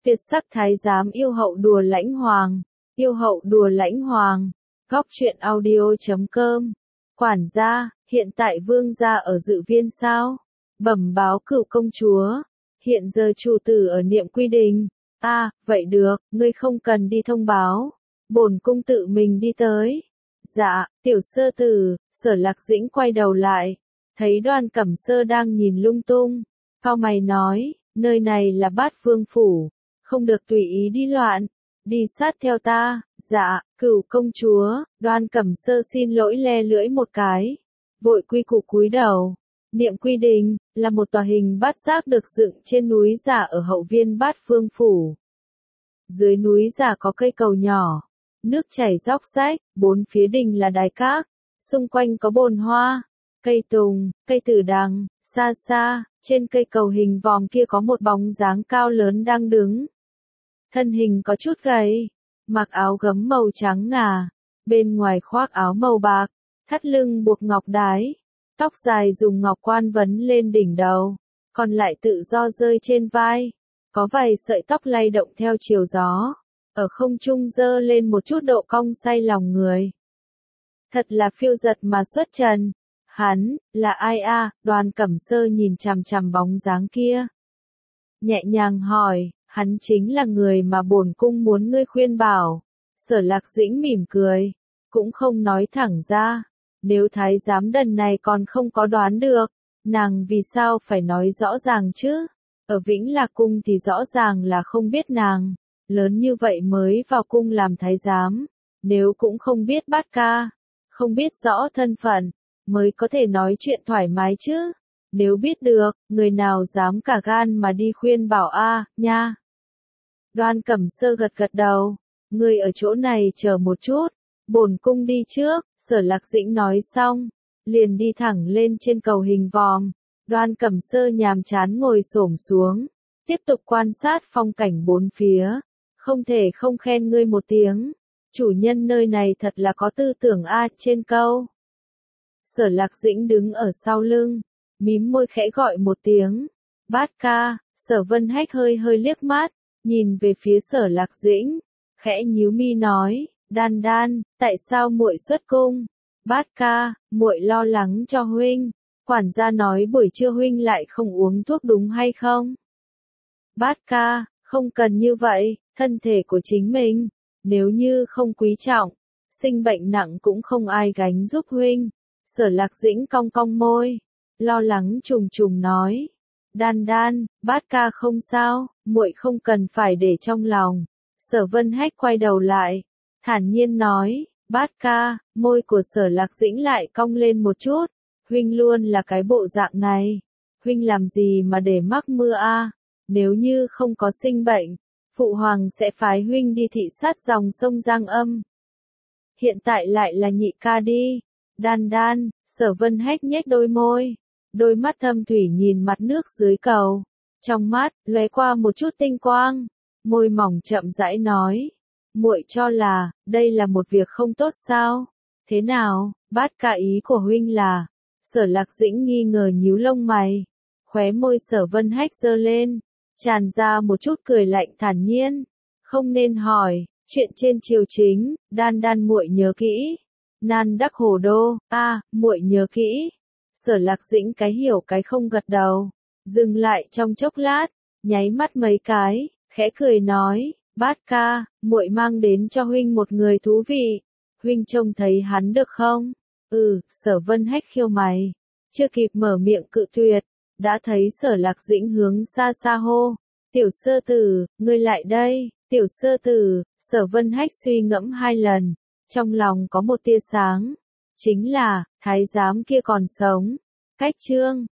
Tuyệt sắc thái giám yêu hậu đùa lãnh hoàng. Yêu hậu đùa lãnh hoàng. Góc truyện audio.com. Quản gia, hiện tại vương gia ở dự viên sao? Bẩm báo cửu công chúa. Hiện giờ chủ tử ở Niệm Quy Đình. Vậy được, ngươi không cần đi thông báo. Bổn cung tự mình đi tới. Dạ, tiểu sơ tử. Sở Lạc Dĩnh quay đầu lại. Thấy Đoan Cẩm Sơ đang nhìn lung tung. Cau mày nói, nơi này là Bát Vương phủ. Không được tùy ý đi loạn. Đi sát theo ta. Dạ, cửu công chúa. Đoan Cẩm Sơ xin lỗi le lưỡi một cái. Vội quy củ cúi đầu. Niệm Quy Đình là một tòa hình bát giác được dựng trên núi giả ở hậu viên Bát Vương phủ. Dưới núi giả có cây cầu nhỏ, nước chảy róc rách, bốn phía đình là đài các, xung quanh có bồn hoa, cây tùng, cây tử đằng, xa xa, trên cây cầu hình vòm kia có một bóng dáng cao lớn đang đứng. Thân hình có chút gầy, mặc áo gấm màu trắng ngà, bên ngoài khoác áo màu bạc, thắt lưng buộc ngọc đái, tóc dài dùng ngọc quan vấn lên đỉnh đầu, còn lại tự do rơi trên vai, có vài sợi tóc lay động theo chiều gió, ở không trung dơ lên một chút độ cong say lòng người. Thật là phiêu giật mà xuất trần. Hắn, là ai a? Đoan Cẩm Sơ nhìn chằm chằm bóng dáng kia. Nhẹ nhàng hỏi, hắn chính là người mà bổn cung muốn ngươi khuyên bảo. Sở Lạc Dĩnh mỉm cười, cũng không nói thẳng ra. Nếu thái giám đần này còn không có đoán được, nàng vì sao phải nói rõ ràng chứ? Ở Vĩnh Lạc Cung thì rõ ràng là không biết nàng. Lớn như vậy mới vào cung làm thái giám. Nếu cũng không biết bát ca, không biết rõ thân phận, mới có thể nói chuyện thoải mái chứ. Nếu biết được, người nào dám cả gan mà đi khuyên bảo nha. Đoan Cẩm Sơ gật gật đầu. Ngươi ở chỗ này chờ một chút. Bổn cung đi trước. Sở Lạc Dĩnh nói xong, liền đi thẳng lên trên cầu hình vòm. Đoan Cẩm Sơ nhàm chán ngồi xổm xuống, tiếp tục quan sát phong cảnh bốn phía. Không thể không khen ngươi một tiếng. Chủ nhân nơi này thật là có tư tưởng trên câu. Sở Lạc Dĩnh đứng ở sau lưng, mím môi khẽ gọi một tiếng. Bát ca. Sở Vân Hách hơi hơi liếc mắt, nhìn về phía Sở Lạc Dĩnh, khẽ nhíu mi nói, Đan Đan, tại sao muội xuất cung? Bát ca, muội lo lắng cho huynh. Quản gia nói buổi trưa huynh lại không uống thuốc đúng hay không? Bát ca, không cần như vậy, thân thể của chính mình, nếu như không quý trọng, sinh bệnh nặng cũng không ai gánh giúp huynh. Sở Lạc Dĩnh cong cong môi, lo lắng trùng trùng nói, Đan Đan, bát ca không sao, muội không cần phải để trong lòng. Sở Vân Hách quay đầu lại, thản nhiên nói, bát ca. Môi của Sở Lạc Dĩnh lại cong lên một chút, huynh luôn là cái bộ dạng này, huynh làm gì mà để mắc mưa Nếu như không có sinh bệnh, phụ hoàng sẽ phái huynh đi thị sát dòng sông Giang Âm. Hiện tại lại là nhị ca đi. Đan Đan. Sở Vân Hách nhếch đôi môi, đôi mắt thâm thủy nhìn mặt nước dưới cầu, trong mắt lóe qua một chút tinh quang, môi mỏng chậm rãi nói, muội cho là đây là một việc không tốt sao? Thế nào? Bát ca ý của huynh là? Sở Lạc Dĩnh nghi ngờ nhíu lông mày, khóe môi Sở Vân Hách giơ lên, tràn ra một chút cười lạnh thản nhiên, không nên hỏi, chuyện trên triều chính, Đan Đan muội nhớ kỹ. Nan đắc hồ đô, muội nhớ kỹ. Sở Lạc Dĩnh cái hiểu cái không gật đầu, dừng lại trong chốc lát, nháy mắt mấy cái, khẽ cười nói, bát ca, muội mang đến cho huynh một người thú vị, huynh trông thấy hắn được không? Sở Vân Hách khiêu mày, chưa kịp mở miệng cự tuyệt, đã thấy Sở Lạc Dĩnh hướng xa xa hô, tiểu sơ tử, ngươi lại đây. Tiểu sơ tử. Sở Vân Hách suy ngẫm hai lần, trong lòng có một tia sáng, chính là thái giám kia còn sống. Cách chương